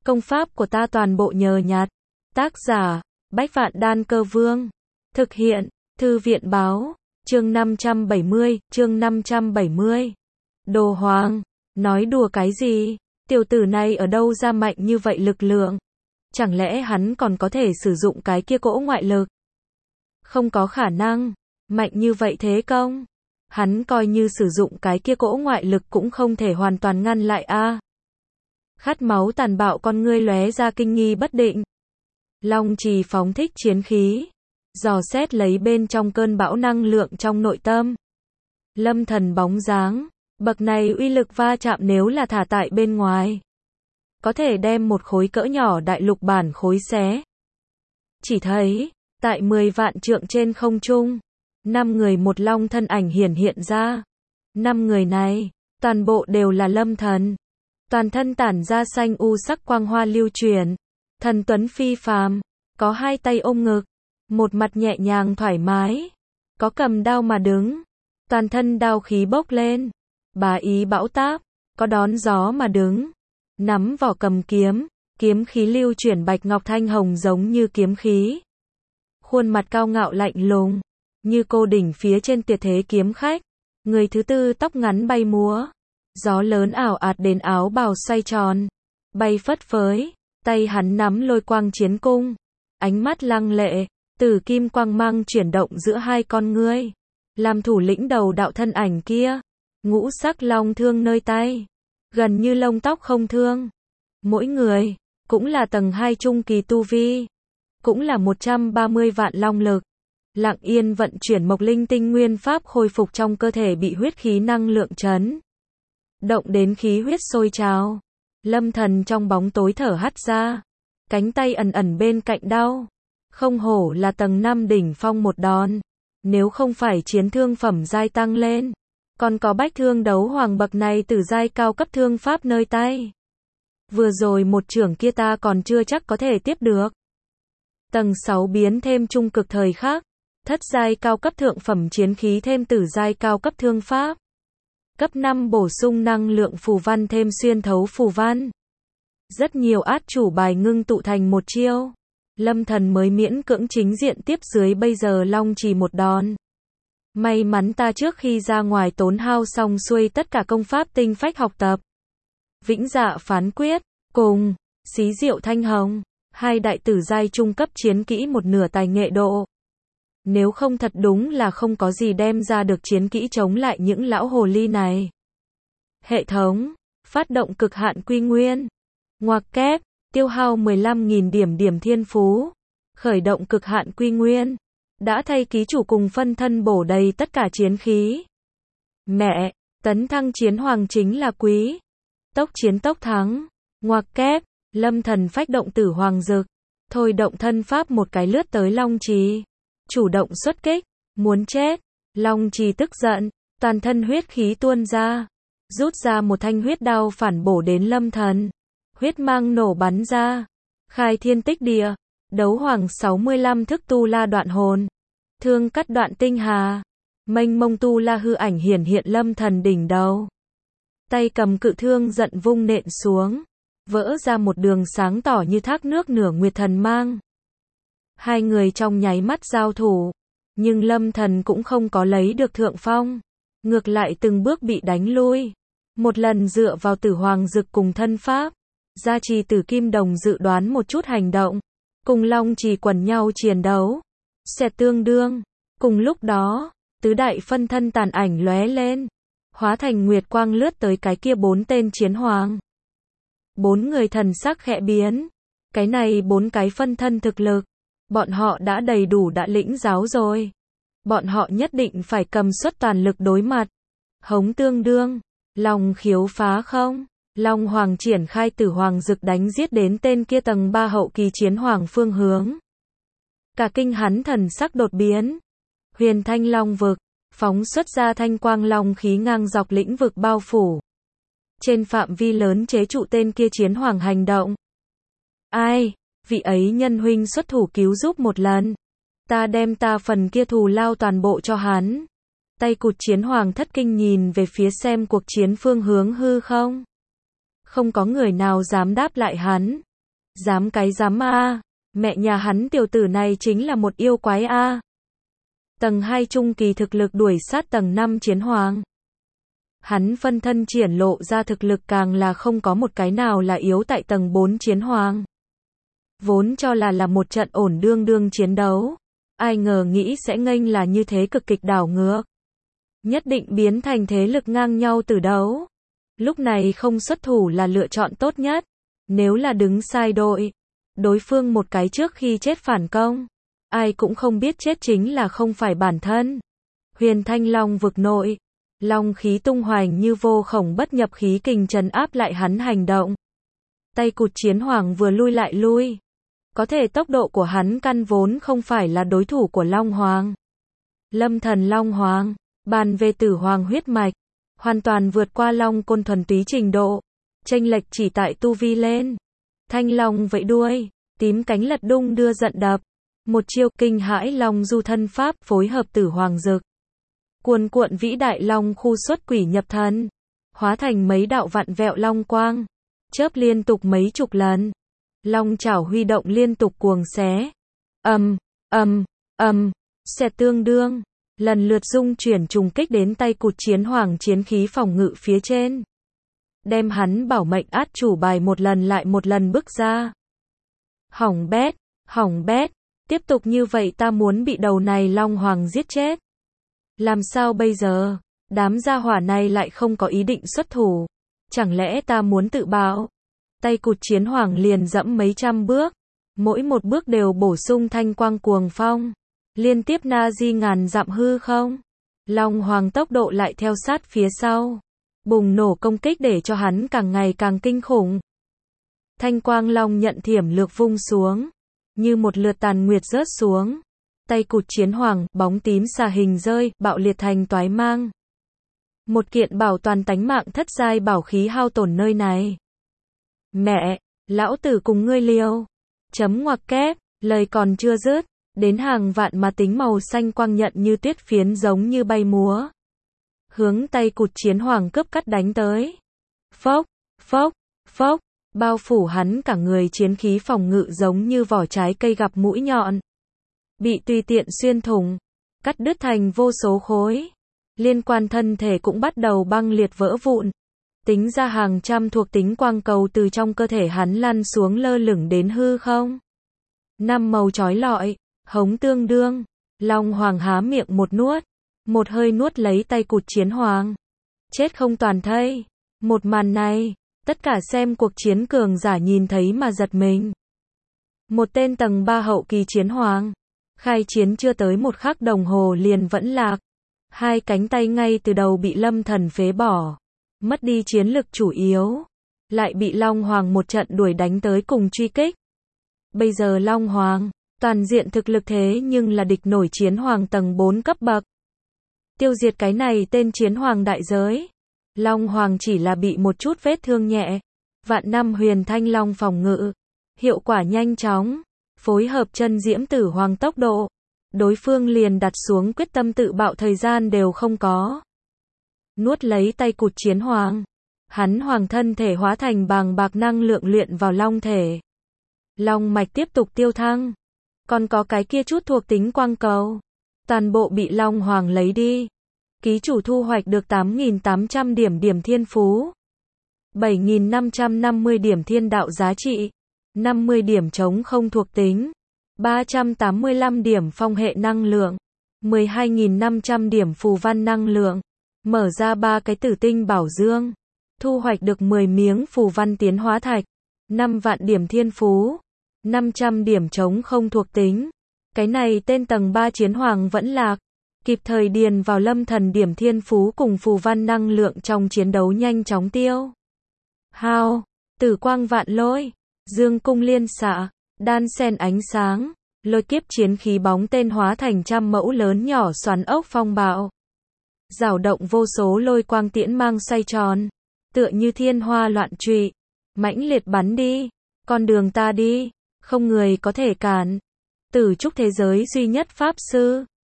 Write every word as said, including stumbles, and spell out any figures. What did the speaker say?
Công pháp của ta toàn bộ nhờ nhặt. Tác giả, Bách Vạn Đan Cơ Vương. Thực hiện, Thư viện Báo. Chương năm trăm bảy mươi, chương năm trăm bảy mươi. Đồ Hoàng, nói đùa cái gì? Tiểu tử này ở đâu ra mạnh như vậy lực lượng? Chẳng lẽ hắn còn có thể sử dụng cái kia cỗ ngoại lực? Không có khả năng, mạnh như vậy thế công. Hắn coi như sử dụng cái kia cỗ ngoại lực cũng không thể hoàn toàn ngăn lại a. À. Khát máu tàn bạo con ngươi lóe ra kinh nghi bất định. Long Trì phóng thích chiến khí, dò xét lấy bên trong cơn bão năng lượng trong nội tâm. Lâm Thần bóng dáng, bậc này uy lực va chạm nếu là thả tại bên ngoài, có thể đem một khối cỡ nhỏ đại lục bản khối xé. Chỉ thấy, tại mười vạn trượng trên không trung, năm người một long thân ảnh hiển hiện ra. Năm người này, toàn bộ đều là Lâm Thần. Toàn thân tản ra xanh u sắc quang hoa lưu truyền, thần tuấn phi phàm, có hai tay ôm ngực, một mặt nhẹ nhàng thoải mái, có cầm đao mà đứng, toàn thân đao khí bốc lên, bá ý bão táp, có đón gió mà đứng, nắm vỏ cầm kiếm, kiếm khí lưu chuyển bạch ngọc thanh hồng giống như kiếm khí. Khuôn mặt cao ngạo lạnh lùng, như cô đỉnh phía trên tuyệt thế kiếm khách. Người thứ tư tóc ngắn bay múa, gió lớn ảo ạt đến áo bào xoay tròn, bay phất phới, tay hắn nắm lôi quang chiến cung, ánh mắt lăng lệ, tử kim quang mang chuyển động giữa hai con ngươi, làm thủ lĩnh đầu đạo thân ảnh kia, ngũ sắc long thương nơi tay, gần như lông tóc không thương. Mỗi người, cũng là tầng hai trung kỳ tu vi, cũng là một trăm ba mươi vạn long lực. Lặng yên vận chuyển mộc linh tinh nguyên pháp khôi phục trong cơ thể bị huyết khí năng lượng chấn động đến khí huyết sôi trào. Lâm Thần trong bóng tối thở hắt ra, cánh tay ẩn ẩn bên cạnh đau. Không hổ là tầng năm đỉnh phong một đòn, nếu không phải chiến thương phẩm giai tăng lên, còn có bách thương đấu hoàng bậc này từ giai cao cấp thương pháp nơi tay. Vừa rồi một chưởng kia ta còn chưa chắc có thể tiếp được. Tầng sáu biến thêm trung cực thời khắc, thất giai cao cấp thượng phẩm chiến khí thêm tử giai cao cấp thương pháp. Cấp năm bổ sung năng lượng phù văn thêm xuyên thấu phù văn. Rất nhiều át chủ bài ngưng tụ thành một chiêu. Lâm Thần mới miễn cưỡng chính diện tiếp dưới bây giờ Long Trì một đòn. May mắn ta trước khi ra ngoài tốn hao xong xuôi tất cả công pháp tinh phách học tập. Vĩnh Dạ phán quyết, cùng, xí diệu thanh hồng, hai đại tử giai trung cấp chiến kỹ một nửa tài nghệ độ. Nếu không thật đúng là không có gì đem ra được chiến kỹ chống lại những lão hồ ly này. Hệ thống, phát động cực hạn quy nguyên. Ngoặc kép, tiêu hao mười lăm nghìn điểm điểm thiên phú. Khởi động cực hạn quy nguyên. Đã thay ký chủ cùng phân thân bổ đầy tất cả chiến khí. Mẹ, tấn thăng chiến hoàng chính là quý. Tốc chiến tốc thắng. Ngoặc kép, Lâm Thần phách động tử hoàng dực. Thôi động thân pháp một cái lướt tới Long Trì. Chủ động xuất kích, muốn chết. Long Trì tức giận, toàn thân huyết khí tuôn ra, rút ra một thanh huyết đao phản bổ đến Lâm Thần. Huyết mang nổ bắn ra, khai thiên tích địa, đấu hoàng sáu mươi lăm thức tu la đoạn hồn, thương cắt đoạn tinh hà, mênh mông tu la hư ảnh hiển hiện Lâm Thần đỉnh đầu. Tay cầm cự thương giận vung nện xuống, vỡ ra một đường sáng tỏ như thác nước nửa nguyệt thần mang. Hai người trong nháy mắt giao thủ, nhưng Lâm Thần cũng không có lấy được thượng phong, ngược lại từng bước bị đánh lui. Một lần dựa vào tử hoàng dực cùng thân pháp, gia trì tử kim đồng dự đoán một chút hành động, cùng Long Trì quần nhau chiến đấu, sẽ tương đương. Cùng lúc đó, tứ đại phân thân tàn ảnh lóe lên, hóa thành nguyệt quang lướt tới cái kia bốn tên chiến hoàng. Bốn người thần sắc khẽ biến, cái này bốn cái phân thân thực lực, bọn họ đã đầy đủ đã lĩnh giáo rồi. Bọn họ nhất định phải cầm suất toàn lực đối mặt. Hống tương đương, Long khiếu phá không, Long Hoàng triển khai tử hoàng dực đánh giết đến tên kia tầng ba hậu kỳ chiến hoàng phương hướng. Cả kinh hắn thần sắc đột biến. Huyền Thanh Long vực, phóng xuất ra thanh quang long khí ngang dọc lĩnh vực bao phủ. Trên phạm vi lớn chế trụ tên kia chiến hoàng hành động. Ai? Vị ấy nhân huynh xuất thủ cứu giúp một lần. Ta đem ta phần kia thù lao toàn bộ cho hắn. Tay cụt chiến hoàng thất kinh nhìn về phía xem cuộc chiến phương hướng hư không. Không có người nào dám đáp lại hắn. Dám cái dám a, mẹ nhà hắn tiểu tử này chính là một yêu quái a. Tầng hai trung kỳ thực lực đuổi sát tầng năm chiến hoàng. Hắn phân thân triển lộ ra thực lực càng là không có một cái nào là yếu tại tầng bốn chiến hoàng. Vốn cho là là một trận ổn đương đương chiến đấu. Ai ngờ nghĩ sẽ nghênh là như thế cực kịch đảo ngược. Nhất định biến thành thế lực ngang nhau từ đấu. Lúc này không xuất thủ là lựa chọn tốt nhất. Nếu là đứng sai đội, đối phương một cái trước khi chết phản công, ai cũng không biết chết chính là không phải bản thân. Huyền Thanh Long vực nội, long khí tung hoành như vô khổng bất nhập khí kình trấn áp lại hắn hành động. Tay cụt chiến hoàng vừa lui lại lui. Có thể tốc độ của hắn căn vốn không phải là đối thủ của Long Hoàng. Lâm thần Long Hoàng, bàn về tử hoàng huyết mạch, hoàn toàn vượt qua Long Côn thuần túy trình độ. Chênh lệch chỉ tại tu vi lên. Thanh Long vẫy đuôi, tím cánh lật đung đưa giận đập. Một chiêu kinh hãi Long du thân pháp phối hợp tử hoàng dực. Cuồn cuộn vĩ đại Long khu xuất quỷ nhập thần. Hóa thành mấy đạo vặn vẹo Long quang. Chớp liên tục mấy chục lần. Long chảo huy động liên tục cuồng xé. Ầm, ầm, ầm, xẹt tương đương. Lần lượt dung chuyển trùng kích đến tay cụt chiến hoàng chiến khí phòng ngự phía trên. Đem hắn bảo mệnh át chủ bài một lần lại một lần bức ra. Hỏng bét, hỏng bét, tiếp tục như vậy ta muốn bị đầu này Long Hoàng giết chết. Làm sao bây giờ? Đám gia hỏa này lại không có ý định xuất thủ. Chẳng lẽ ta muốn tự bạo? Tay cụt chiến hoàng liền dẫm mấy trăm bước. Mỗi một bước đều bổ sung thanh quang cuồng phong. Liên tiếp na di ngàn dặm hư không. Long Hoàng tốc độ lại theo sát phía sau. Bùng nổ công kích để cho hắn càng ngày càng kinh khủng. Thanh quang long nhận thiểm lược vung xuống. Như một lượt tàn nguyệt rớt xuống. Tay cụt chiến hoàng, bóng tím xà hình rơi, bạo liệt thành toái mang. Một kiện bảo toàn tánh mạng thất giai bảo khí hao tổn nơi này. Mẹ, lão tử cùng ngươi liều. Chấm ngoặc kép, lời còn chưa dứt. Đến hàng vạn mà tính màu xanh quang nhận như tuyết phiến giống như bay múa. Hướng tay cụt chiến hoàng cướp cắt đánh tới. Phốc, phốc, phốc, bao phủ hắn cả người chiến khí phòng ngự giống như vỏ trái cây gặp mũi nhọn. Bị tùy tiện xuyên thủng, cắt đứt thành vô số khối. Liên quan thân thể cũng bắt đầu băng liệt vỡ vụn. Tính ra hàng trăm thuộc tính quang cầu từ trong cơ thể hắn lăn xuống lơ lửng đến hư không. Năm màu chói lọi, hống tương đương. Long Hoàng há miệng một nuốt. Một hơi nuốt lấy tay cụt chiến hoàng. Chết không toàn thây. Một màn này, tất cả xem cuộc chiến cường giả nhìn thấy mà giật mình. Một tên tầng ba hậu kỳ chiến hoàng. Khai chiến chưa tới một khắc đồng hồ liền vẫn lạc. Hai cánh tay ngay từ đầu bị lâm thần phế bỏ. Mất đi chiến lực chủ yếu. Lại bị Long Hoàng một trận đuổi đánh tới cùng truy kích. Bây giờ Long Hoàng, toàn diện thực lực thế nhưng là địch nổi chiến hoàng tầng bốn cấp bậc. Tiêu diệt cái này tên chiến hoàng đại giới. Long Hoàng chỉ là bị một chút vết thương nhẹ. Vạn năm huyền thanh long phòng ngự. Hiệu quả nhanh chóng. Phối hợp chân diễm tử hoàng tốc độ. Đối phương liền đặt xuống quyết tâm tự bạo thời gian đều không có. Nuốt lấy tay cụt chiến hoàng. Hắn hoàng thân thể hóa thành bàng bạc năng lượng luyện vào long thể. Long mạch tiếp tục tiêu thăng. Còn có cái kia chút thuộc tính quang cầu. Toàn bộ bị Long Hoàng lấy đi. Ký chủ thu hoạch được tám nghìn tám trăm điểm điểm thiên phú. bảy nghìn năm trăm năm mươi điểm thiên đạo giá trị. năm mươi điểm chống không thuộc tính. ba trăm tám mươi lăm điểm phong hệ năng lượng. mười hai nghìn năm trăm điểm phù văn năng lượng. Mở ra ba cái tử tinh bảo dương. Thu hoạch được mười miếng phù văn tiến hóa thạch. năm vạn điểm thiên phú. năm trăm điểm chống không thuộc tính. Cái này tên tầng ba chiến hoàng vẫn lạc. Kịp thời điền vào lâm thần điểm thiên phú cùng phù văn năng lượng trong chiến đấu nhanh chóng tiêu. Hao, tử quang vạn lôi, dương cung liên xạ, đan sen ánh sáng, lôi kiếp chiến khí bóng tên hóa thành trăm mẫu lớn nhỏ xoắn ốc phong bạo. Rào động vô số lôi quang tiễn mang xoay tròn, tựa như thiên hoa loạn trụy, mãnh liệt bắn đi, con đường ta đi, không người có thể cản. Tử trúc thế giới duy nhất pháp sư.